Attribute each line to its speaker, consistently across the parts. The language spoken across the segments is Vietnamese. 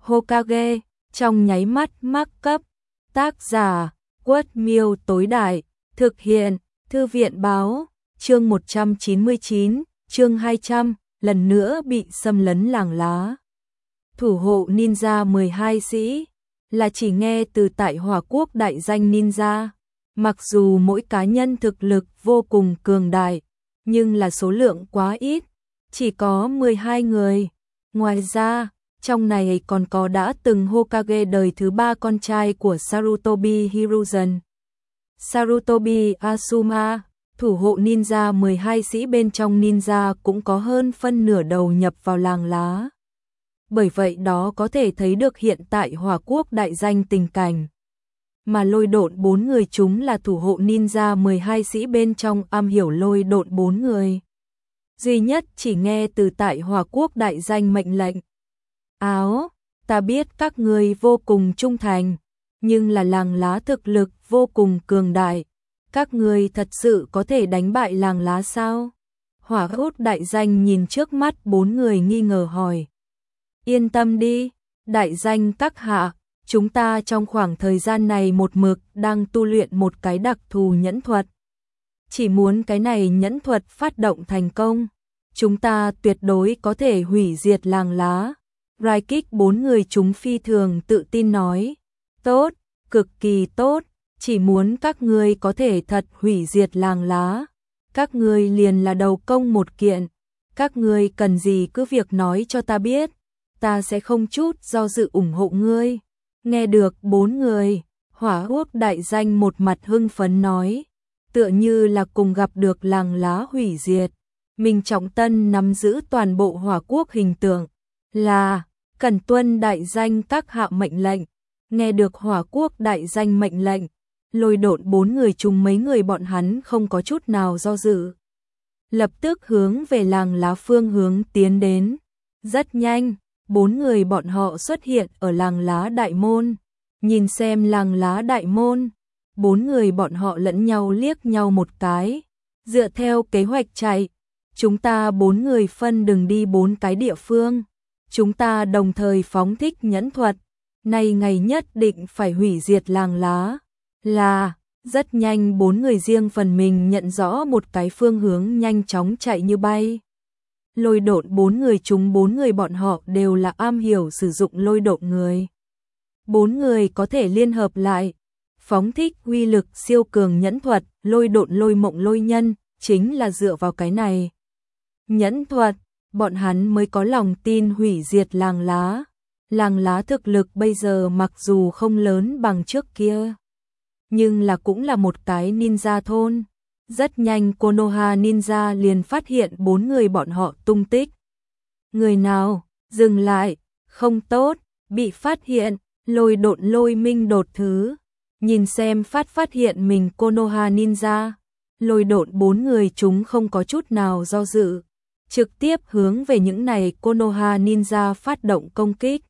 Speaker 1: Hokage, trong nháy mắt mắc cấp. Tác giả, Quất Miêu tối đại, thực hiện, Thư viện báo, chương 199, chương 200, lần nữa bị xâm lấn làng lá. Thủ hộ ninja 12 sĩ, là chỉ nghe từ tại Hỏa Quốc đại danh ninja. Mặc dù mỗi cá nhân thực lực vô cùng cường đại, nhưng là số lượng quá ít, chỉ có 12 người. Ngoài ra, trong này còn có đã từng Hokage đời thứ 3 con trai của Sarutobi Hiruzen. Sarutobi Asuma, thủ hộ ninja 12 sĩ bên trong ninja cũng có hơn phân nửa đầu nhập vào làng lá. Bởi vậy đó có thể thấy được hiện tại Hỏa Quốc đại danh tình cảnh. Mà lôi độn 4 người chúng là thủ hộ ninja 12 sĩ bên trong am hiểu lôi độn 4 người. Duy nhất chỉ nghe từ tại Hỏa Quốc đại danh mệnh lệnh. Áo, ta biết các người vô cùng trung thành, nhưng là làng lá thực lực vô cùng cường đại. Các người thật sự có thể đánh bại làng lá sao? Hỏa Quốc đại danh nhìn trước mắt 4 người nghi ngờ hỏi. Yên tâm đi, đại danh các hạ, chúng ta trong khoảng thời gian này một mực đang tu luyện một cái đặc thù nhẫn thuật. Chỉ muốn cái này nhẫn thuật phát động thành công, chúng ta tuyệt đối có thể hủy diệt làng lá. Raikik 4 người chúng phi thường tự tin nói. Tốt, cực kỳ tốt, chỉ muốn các ngươi có thể thật hủy diệt làng lá. Các ngươi liền là đầu công một kiện, các ngươi cần gì cứ việc nói cho ta biết, ta sẽ không chút do dự ủng hộ ngươi. Nghe được 4 người, Hỏa Quốc đại danh một mặt hưng phấn nói, tựa như là cùng gặp được làng lá hủy diệt. Mình Trọng Tân nắm giữ toàn bộ Hỏa Quốc hình tượng, là cần tuân đại danh các hạ mệnh lệnh. Nghe được Hỏa Quốc đại danh mệnh lệnh, lôi độn 4 người chung mấy người bọn hắn không có chút nào do dự. Lập tức hướng về làng lá phương hướng tiến đến. Rất nhanh, 4 người bọn họ xuất hiện ở làng lá đại môn. Nhìn xem làng lá đại môn, 4 người bọn họ lẫn nhau liếc nhau một cái. Dựa theo kế hoạch chạy, chúng ta 4 người phân đường đi 4 cái địa phương. Chúng ta đồng thời phóng thích nhẫn thuật. Nay ngày nhất định phải hủy diệt làng lá. Là, rất nhanh 4 người riêng phần mình nhận rõ một cái phương hướng nhanh chóng chạy như bay. Lôi độn 4 người chúng 4 người bọn họ đều là am hiểu sử dụng lôi độn người. 4 người có thể liên hợp lại, phóng thích uy lực siêu cường nhẫn thuật, lôi độn lôi mộng lôi nhân, chính là dựa vào cái này. Nhẫn thuật, bọn hắn mới có lòng tin hủy diệt làng lá. Làng lá thực lực bây giờ mặc dù không lớn bằng trước kia, nhưng là cũng là một cái ninja thôn. Rất nhanh Konoha ninja liền phát hiện 4 người bọn họ tung tích. Người nào, dừng lại, không tốt, bị phát hiện, lôi độn lôi minh đột thứ. Nhìn xem phát hiện mình Konoha ninja, lôi độn 4 người chúng không có chút nào do dự, trực tiếp hướng về những này Konoha ninja phát động công kích.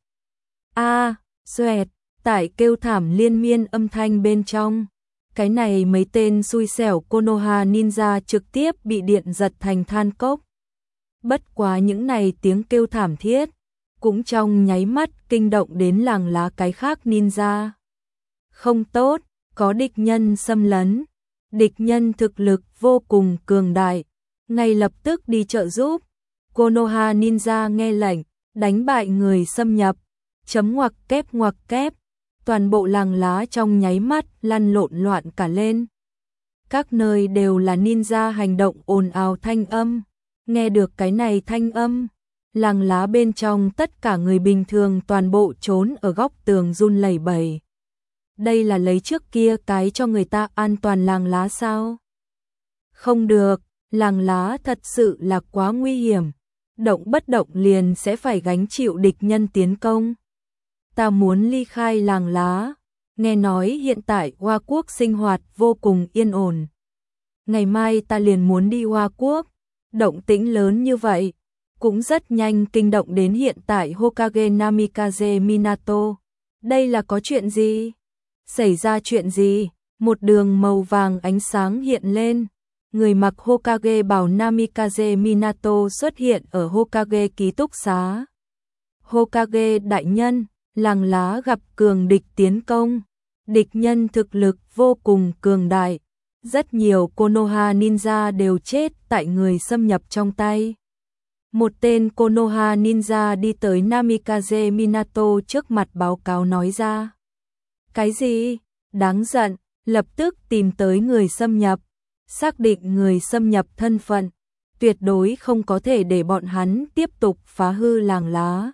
Speaker 1: Xoẹt, tại kêu thảm liên miên âm thanh bên trong. Cái này mấy tên xui xẻo Konoha ninja trực tiếp bị điện giật thành than cốc. Bất quá những này tiếng kêu thảm thiết, cũng trong nháy mắt kinh động đến làng lá cái khác ninja. Không tốt, có địch nhân xâm lấn. Địch nhân thực lực vô cùng cường đại, ngay lập tức đi trợ giúp. Konoha ninja nghe lệnh, đánh bại người xâm nhập. Chấm ngoặc kép. Toàn bộ làng lá trong nháy mắt lăn lộn loạn cả lên. Các nơi đều là ninja hành động ồn ào thanh âm. Nghe được cái này thanh âm, làng lá bên trong tất cả người bình thường toàn bộ trốn ở góc tường run lẩy bẩy. Đây là lấy trước kia cái cho người ta an toàn làng lá sao? Không được, làng lá thật sự là quá nguy hiểm. Động bất động liền sẽ phải gánh chịu địch nhân tiến công. Ta muốn ly khai làng lá. Nghe nói hiện tại Hoa Quốc sinh hoạt vô cùng yên ổn. Ngày mai ta liền muốn đi Hoa Quốc. Động tĩnh lớn như vậy, cũng rất nhanh kinh động đến hiện tại Hokage Namikaze Minato. Đây là có chuyện gì? Xảy ra chuyện gì? Một đường màu vàng ánh sáng hiện lên. Người mặc Hokage bào Namikaze Minato xuất hiện ở Hokage ký túc xá. Hokage đại nhân, Làng Lá gặp cường địch tiến công. Địch nhân thực lực vô cùng cường đại. Rất nhiều Konoha ninja đều chết tại người xâm nhập trong tay. Một tên Konoha ninja đi tới Namikaze Minato trước mặt báo cáo nói ra. Cái gì? Đáng giận, lập tức tìm tới người xâm nhập. Xác định người xâm nhập thân phận. Tuyệt đối không có thể để bọn hắn tiếp tục phá hư làng Lá.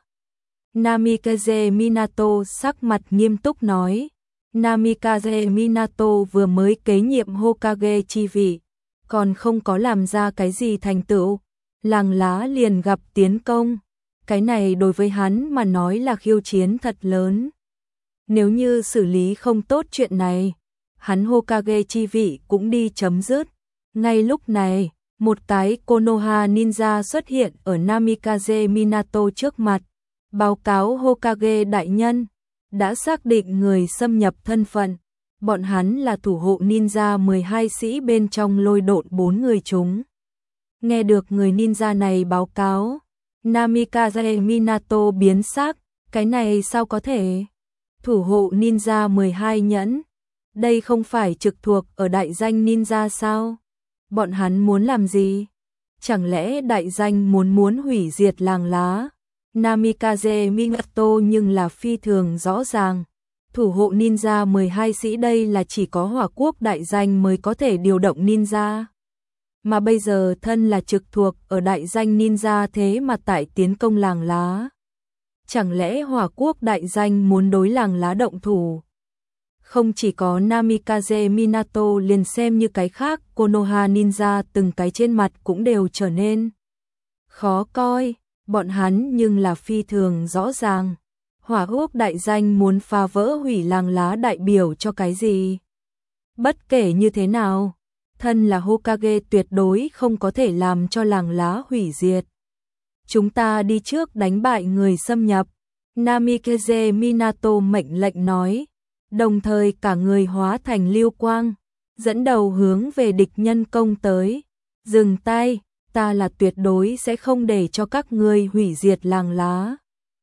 Speaker 1: Namikaze Minato sắc mặt nghiêm túc nói. Namikaze Minato vừa mới kế nhiệm Hokage chi vị, còn không có làm ra cái gì thành tựu, làng Lá liền gặp tiến công. Cái này đối với hắn mà nói là khiêu chiến thật lớn. Nếu như xử lý không tốt chuyện này, hắn Hokage chi vị cũng đi chấm dứt. Ngay lúc này, một cái Konoha ninja xuất hiện ở Namikaze Minato trước mặt, báo cáo Hokage đại nhân, đã xác định người xâm nhập thân phận, bọn hắn là thủ hộ ninja 12 sĩ bên trong Lôi Độn 4 người chúng. Nghe được người ninja này báo cáo, Namikaze Minato biến sắc, cái này sao có thể? Thủ hộ ninja 12 nhẫn, đây không phải trực thuộc ở đại danh ninja sao? Bọn hắn muốn làm gì? Chẳng lẽ đại danh muốn hủy diệt làng Lá? Namikaze Minato nhưng là phi thường rõ ràng. Thủ hộ ninja 12 sĩ đây là chỉ có Hỏa Quốc đại danh mới có thể điều động ninja. Mà bây giờ thân là trực thuộc ở đại danh ninja thế mà tại tiến công làng Lá. Chẳng lẽ Hỏa Quốc đại danh muốn đối làng Lá động thủ? Không chỉ có Namikaze Minato liền xem như cái khác Konoha ninja từng cái trên mặt cũng đều trở nên khó coi. Bọn hắn nhưng là phi thường rõ ràng. Hỏa Quốc đại danh muốn phá vỡ hủy làng Lá đại biểu cho cái gì? Bất kể như thế nào, thân là Hokage tuyệt đối không có thể làm cho làng Lá hủy diệt. Chúng ta đi trước đánh bại người xâm nhập. Namikaze Minato mệnh lệnh nói, đồng thời cả người hóa thành lưu quang, dẫn đầu hướng về địch nhân công tới. Dừng tay, ta là tuyệt đối sẽ không để cho các ngươi hủy diệt làng Lá.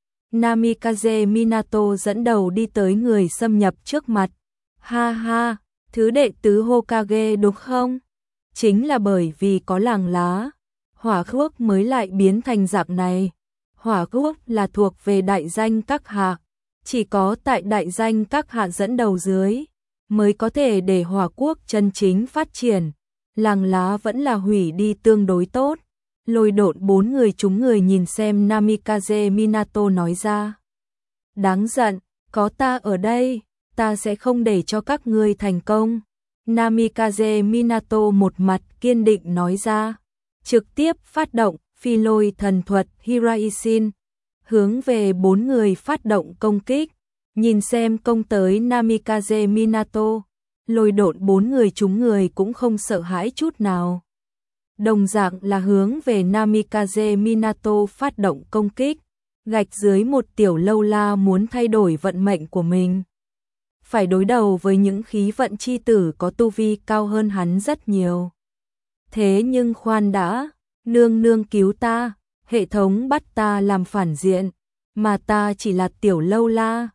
Speaker 1: Namikaze Minato dẫn đầu đi tới người xâm nhập trước mặt. Ha ha, thứ đệ tứ Hokage đúng không? Chính là bởi vì có làng Lá, Hỏa Quốc mới lại biến thành dạng này. Hỏa Quốc là thuộc về đại danh các hạ, chỉ có tại đại danh các hạ dẫn đầu dưới mới có thể để Hỏa Quốc chân chính phát triển. Làng Lá vẫn là hủy đi tương đối tốt. Lôi Độn 4 người chúng người nhìn xem Namikaze Minato nói ra. Đáng giận, có ta ở đây, ta sẽ không để cho các ngươi thành công. Namikaze Minato một mặt kiên định nói ra. Trực tiếp phát động phi lôi thần thuật Hiraisin, hướng về 4 người phát động công kích. Nhìn xem công tới Namikaze Minato, Lôi Độn 4 người chúng người cũng không sợ hãi chút nào. Đồng dạng là hướng về Namikaze Minato phát động công kích, gạch dưới một tiểu lâu la muốn thay đổi vận mệnh của mình. Phải đối đầu với những khí vận chi tử có tu vi cao hơn hắn rất nhiều. Thế nhưng khoan đã, nương nương cứu ta, hệ thống bắt ta làm phản diện, mà ta chỉ là tiểu lâu la,